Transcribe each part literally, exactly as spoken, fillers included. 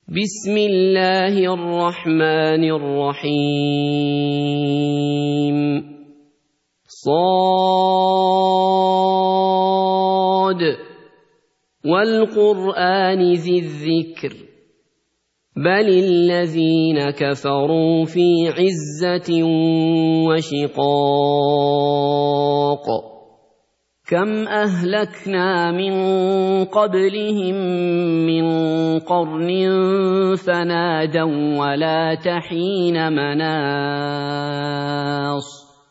بسم الله الرحمن الرحيم صاد والقرآن ذي الذكر بل الذين كفروا في عزة وشقاق كم أهلكنا من قبلهم من قرن فنادوا ولا تحين مناص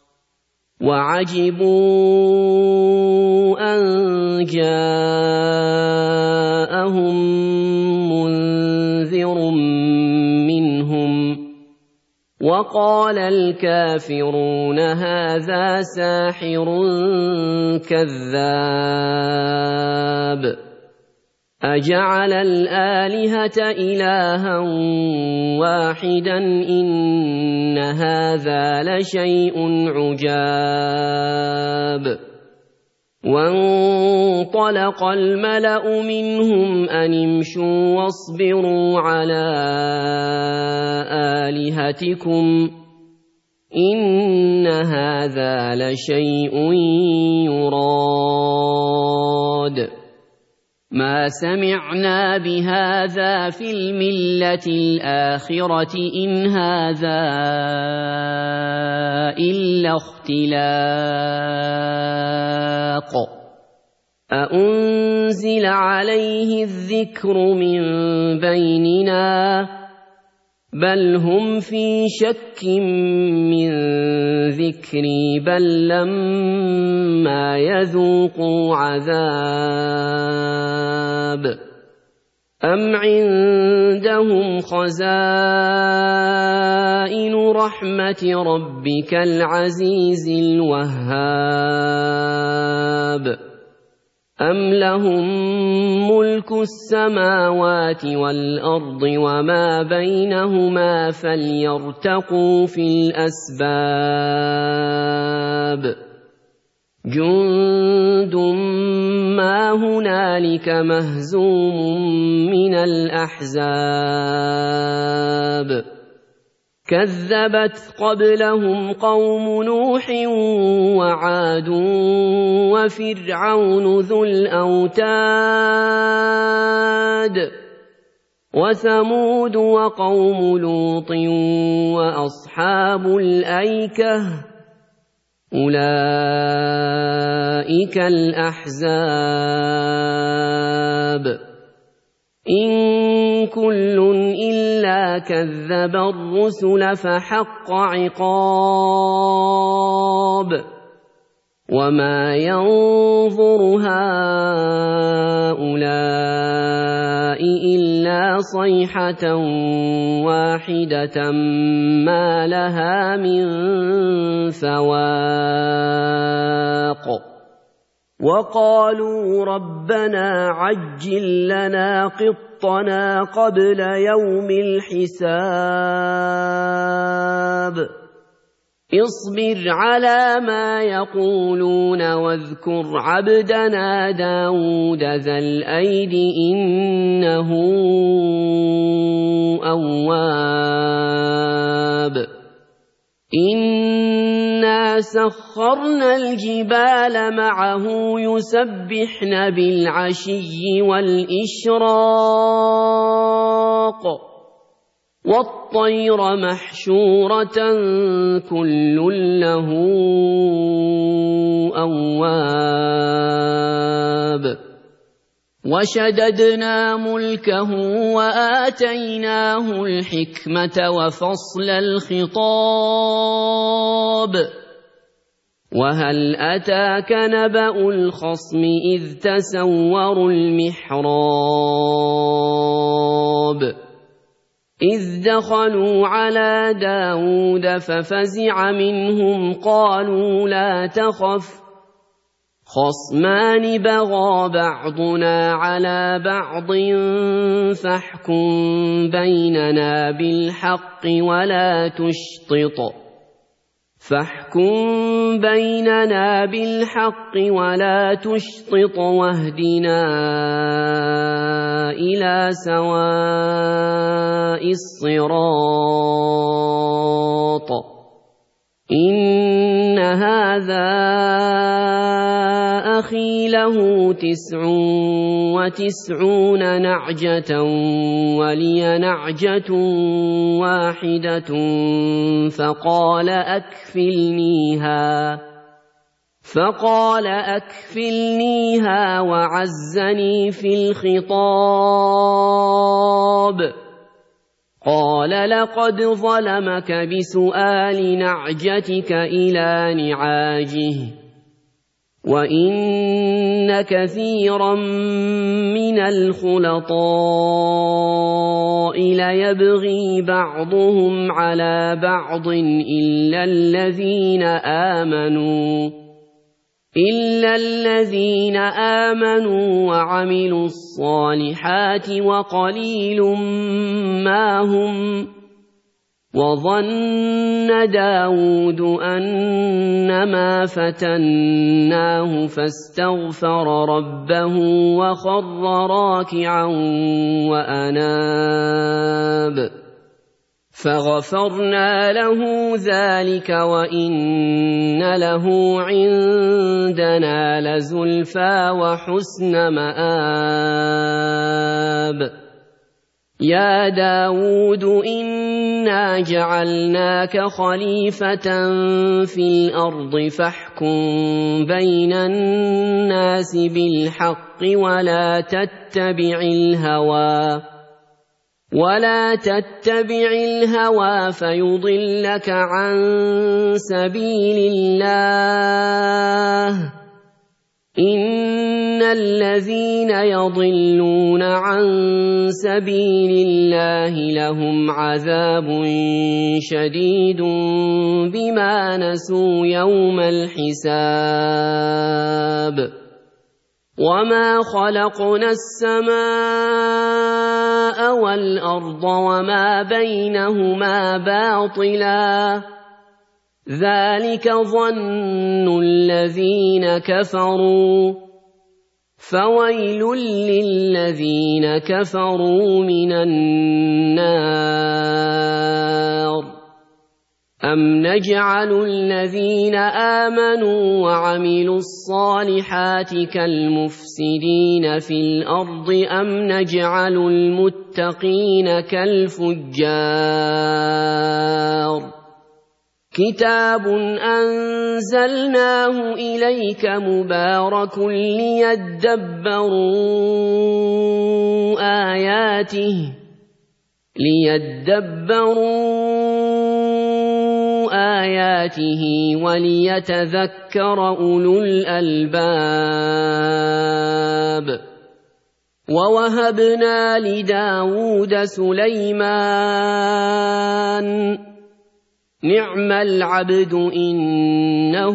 وعجبوا أن جاءهم منذر منهم وقال الكافرون هذا ساحر كذاب أجعل الآلهة إلها واحدا إن هذا لشيء عجاب وانطلق الملأ منهم أن امشوا واصبروا على آلهتكم إن هذا لشيء يراد ما سمعنا بهذا في الملة الآخرة إن هذا إلا اختلاق أأنزل عليه الذكر من بيننا بل هم في شك من ذكري بل لما يذوقوا عذاب أم عندهم خزائن رحمة ربك العزيز الوهاب أم لهم ملك السماوات والأرض وما بينهما فليرتقوا في الأسباب جند ما هنالك مهزوم من الأحزاب كذبت قبلهم قوم نوح وعاد وفرعون ذو الأوتاد وثمود وقوم لوط وأصحاب الأيكة أولئك الأحزاب إن كل إلا كذب الرسل فحق عقاب وما ينظر هؤلاء إلا صيحة واحدة ما لها من فواق وقالوا ربنا عجل لنا قطنا قبل يوم الحساب اصبر على ما يقولون واذكر عبدنا داود ذا الأيد إنه أواب إنا سخرنا الجبال معه يسبحن بالعشي والإشراق والطير محشورة كل له أواب وشددنا ملكه وآتيناه الحكمة وفصل الخطاب وهل أتاك نبأ الخصم إذ تسوروا المحراب إذ دخلوا على داود ففزع منهم قالوا لا تخف خصمان بغى بعضنا على بعض فاحكم بيننا بالحق ولا تشطط فاحكم بيننا بالحق ولا تشطط واهدنا إلى سواء الصراط إن هذا أخي له تسع وتسعون نعجة ولي نعجة واحدة فقال أكفلنيها فقال أكفلنيها وعزني في الخطاب قال لقد ظلمك بسؤال نعجتك إلى نعاجه وإن كثيرا من الخلطاء ليبغي بعضهم على بعض إلا الذين آمنوا إلا الذين آمنوا وعملوا الصالحات وقليل ما هم وظن داود أنما فتناه فاستغفر ربه وخر راكعا وأناب فغفرنا له ذلك وإن له عندنا لزلفى وحسن مآب يا داود إنا جعلناك خليفة في الأرض فاحكم بين الناس بالحق ولا تتبع الهوى ولا تتبع الهوى فيضلك عن سبيل الله إن الذين يضلون عن سبيل الله لهم عذاب شديد بما نسوا يوم الحساب وما خلقنا السماء والأرض وما بينهما باطلا ذلك ظن الذين كفروا فويل للذين كفروا من النار أم نجعل الذين آمنوا وعملوا الصالحات كالمفسدين في الأرض أم نجعل المتقين كالفجار كتاب أنزلناه إليك مبارك ليدبروا آياته ليدبروا آياته وليتذكر أولو الألباب ووهبنا لداود سليمان نعم العبد إنه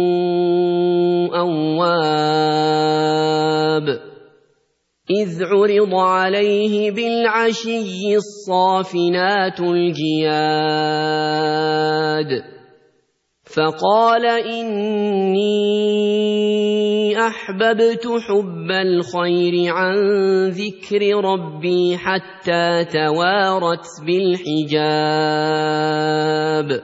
أواب إذ عرض عليه بالعشي الصافنات الجياد فقال إني أحببت حب الخير عن ذكر ربي حتى توارت بالحجاب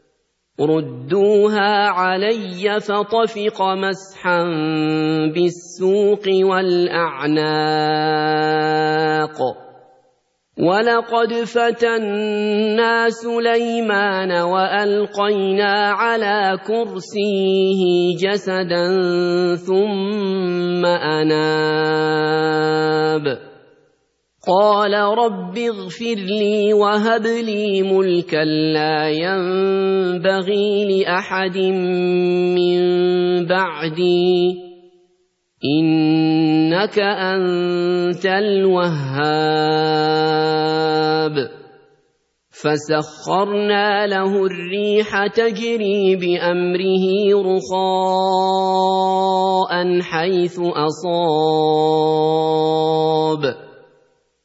ردوها علي فطفق مسحا بالسوق والأعناق ولقد فتنا سليمان وألقينا على كرسيه جسدا ثم أناب قال رب اغفر لي وهب لي ملكا لا ينبغي لأحد من بعدي إنك أنت الوهاب فسخرنا له الريح تجري بأمره رخاء حيث أصاب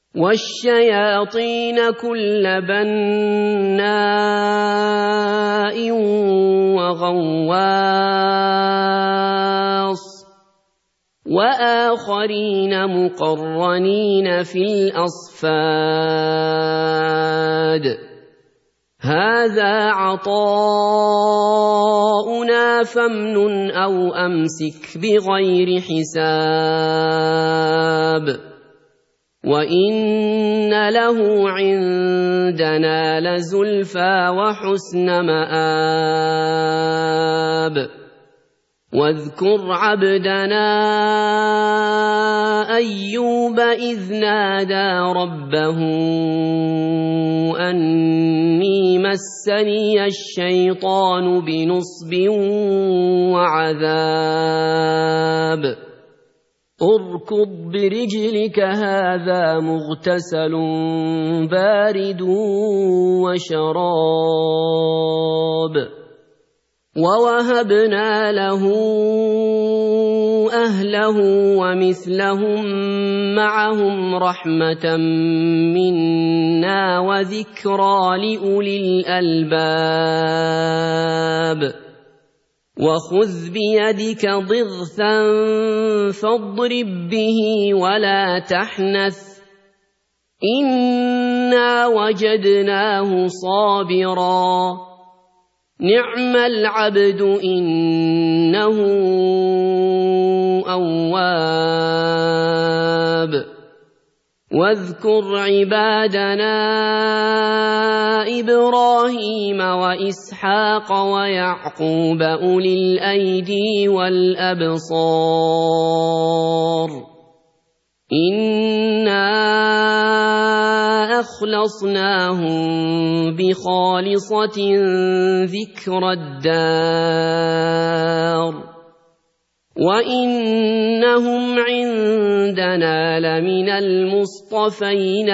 والشياطين كل بناء ماء وغواص وآخرين مقرنين في الأصفاد هذا عطاؤنا فامنن أو أمسك بغير حساب وإن له عندنا لزلفى وحسن مآب واذكر عبدنا أيوب إذ نادى ربه أني مسني الشيطان بنصب وعذاب اركض برجلك هذا مغتسل بارد وشراب ووهبنا له أهله ومثلهم معهم رحمة منا وذكرى لأولي الألباب وخذ بيدك ضغثا فاضرب به ولا تحنث إنا وجدناه صابرا نعم العبد إنه أواب واذكر عبادنا إبراهيم وإسحاق ويعقوب أولي الأيدي والأبصار إنا أخلصناهم بخالصة ذكر الدار وإنهم عندنا لمن المصطفين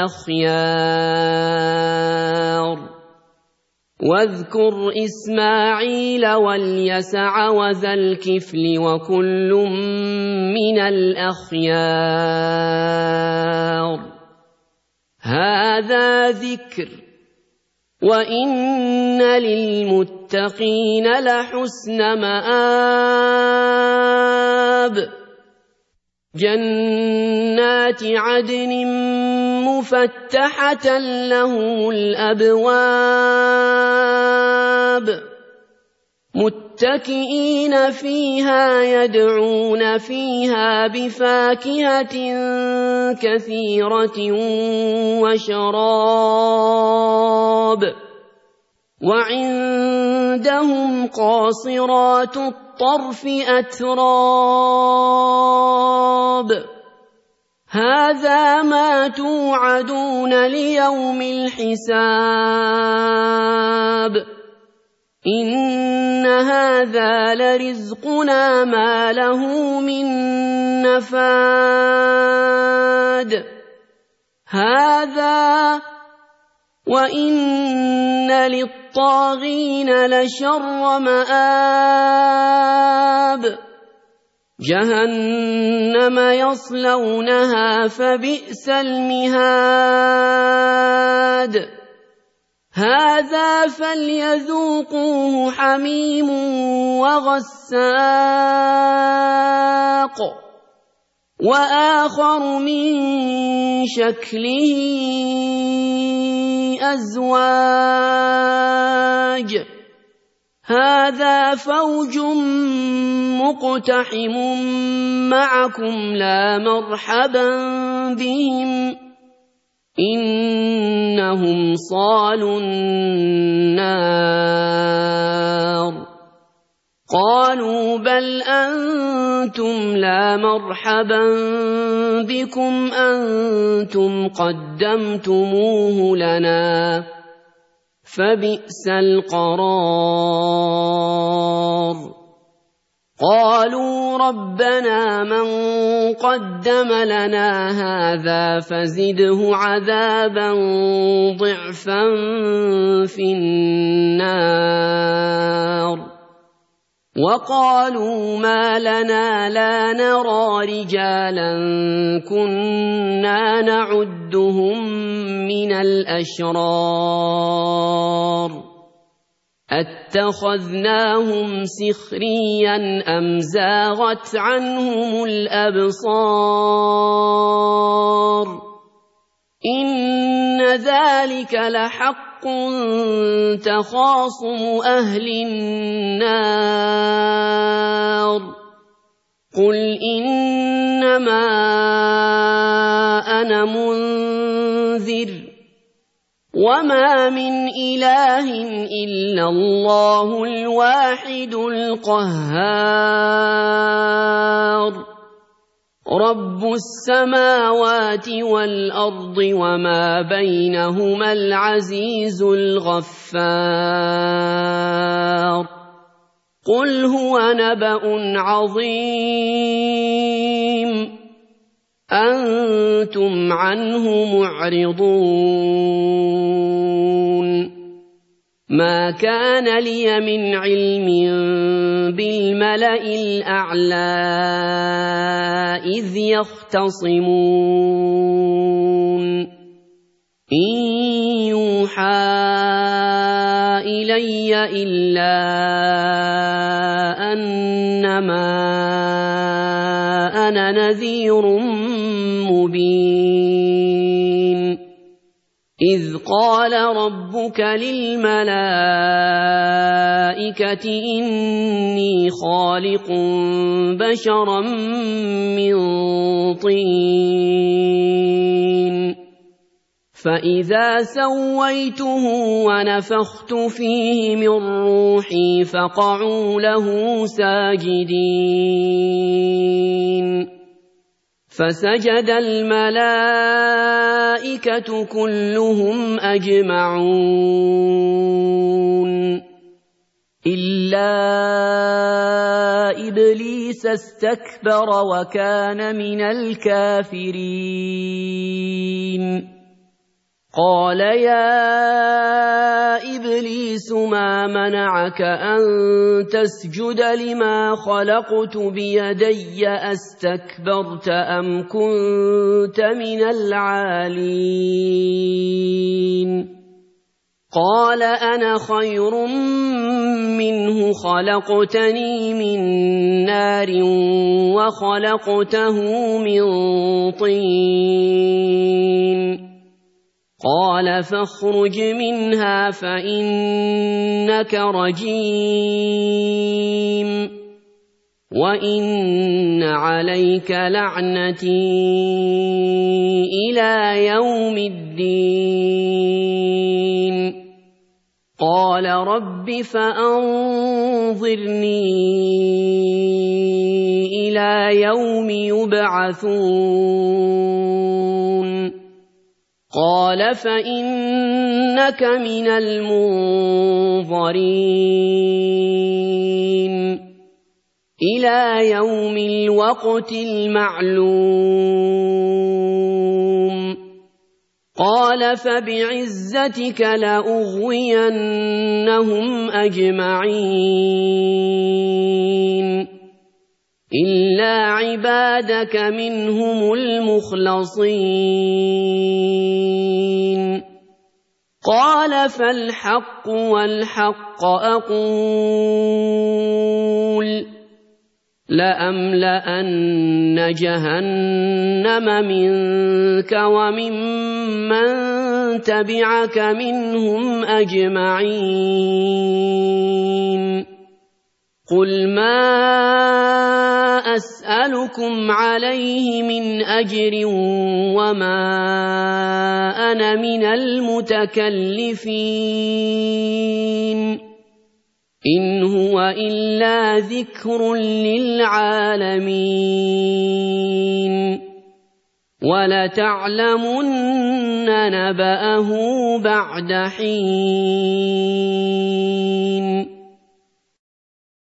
الأخيار واذكر إسماعيل واليسع وذا الكفل وكل من الأخيار هذا ذكر وإن للمتقين لحسن مآب جنات عدن مفتحة لهم الأبواب متكئين فيها يدعون فيها بفاكهة كثيرة وشراب وعندهم قاصرات الطرف أتراب هذا ما توعدون ليوم الحساب إن هذا لرزقنا ما له من نفاد هذا وإن للطاغين لشر مآب جهنم يصلونها فبئس المهاد هذا فليذوقوه حميم وغساق وآخر من شكله أزواج هذا فوج مقتحم معكم لا مرحبا بهم إنهم صالوا النار قالوا بل أنتم لا مرحبا بكم أنتم قدمتموه لنا فبئس القرار قالوا ربنا من قدم لنا هذا فزده عذابا ضعفا في النار وقالوا ما لنا لا نرى رجالا كنا نعدهم من الأشرار أَتَّخَذْنَاهُمْ سِخْرِيًّا أَمْ زَاغَتْ عَنْهُمُ الْأَبْصَارُ إِنَّ ذَلِكَ لَحَقٌّ تَخَاصُمُ أَهْلِ النَّارِ قُلْ إِنَّمَا أَنَا مُنذِرٌ وَمَا مِنْ إِلَٰهٍ إِلَّا اللَّهُ الْوَاحِدُ الْقَهَّارُ رَبُّ السَّمَاوَاتِ وَالْأَرْضِ وَمَا بَيْنَهُمَا الْعَزِيزُ الْغَفَّارُ قُلْ هُوَ نَبَأٌ عَظِيمٌ أَنْتُمْ عَنْهُ مُعْرِضُونَ مَا كَانَ لِيَ مِنْ عِلْمٍ بِالْمَلَإِ الْأَعْلَى إِذْ يَخْتَصِمُونَ إِنْ يُوحَى إِلَيَّ إِلَّا أَنَّمَا أَنَا نَذِيرٌ مُبِينٌ إِذْ قَالَ رَبُّكَ لِلْمَلَائِكَةِ إِنِّي خَالِقٌ بَشَرًا مِّن طِينٍ فَإِذَا سَوَّيْتُهُ وَنَفَخْتُ فِيهِ مِن رُّوحِي فَقَعُوا لَهُ سَاجِدِينَ فَسَجَدَ الْمَلَائِكَةُ كُلُّهُمْ أَجْمَعُونَ إِلَّا إِبْلِيسَ اسْتَكْبَرَ وَكَانَ مِنَ الْكَافِرِينَ قَالَ يَا إِبْلِيسُ مَا مَنَعَكَ أَن تَسْجُدَ لِمَا خَلَقْتُ بِيَدَيَّ أَسْتَكْبَرْتَ أَمْ كُنتَ مِنَ الْعَالِينَ قَالَ أَنَا خَيْرٌ مِّنْهُ خَلَقْتَنِي مِن نَّارٍ وَخَلَقْتَهُ مِن طِينٍ قَالَ فَاخْرُجْ مِنْهَا فَإِنَّكَ رَجِيمٌ وَإِنَّ عَلَيْكَ لَعْنَتِي إِلَى يَوْمِ الدِّينِ قَالَ رَبِّ فَأَنظِرْنِي إِلَى يَوْمِ يُبْعَثُونَ قَالَ فَإِنَّكَ مِنَ الْمُنظَرِينَ إِلَى يَوْمِ الْوَقْتِ الْمَعْلُومِ قَالَ فَبِعِزَّتِكَ لَأُغْوِيَنَّهُمْ أَجْمَعِينَ إِلَّا عِبَادَكَ مِنْهُمُ الْمُخْلَصِينَ قَالَ فَالْحَقُّ وَالْحَقَّ أَقُولُ لَأَمْلَأَنَّ جَهَنَّمَ مِنكَ وَمِمَّن تَبِعَكَ مِنْهُمْ أَجْمَعِينَ قُلْ مَا أَسْأَلُكُمْ عَلَيْهِ مِنْ أَجْرٍ وَمَا أَنَا مِنَ الْمُتَكَلِّفِينَ إِنْ هُوَ إِلَّا ذِكْرٌ لِّلْعَالَمِينَ وَلَتَعْلَمُنَّ نَبَأَهُ بَعْدَ حِينٍ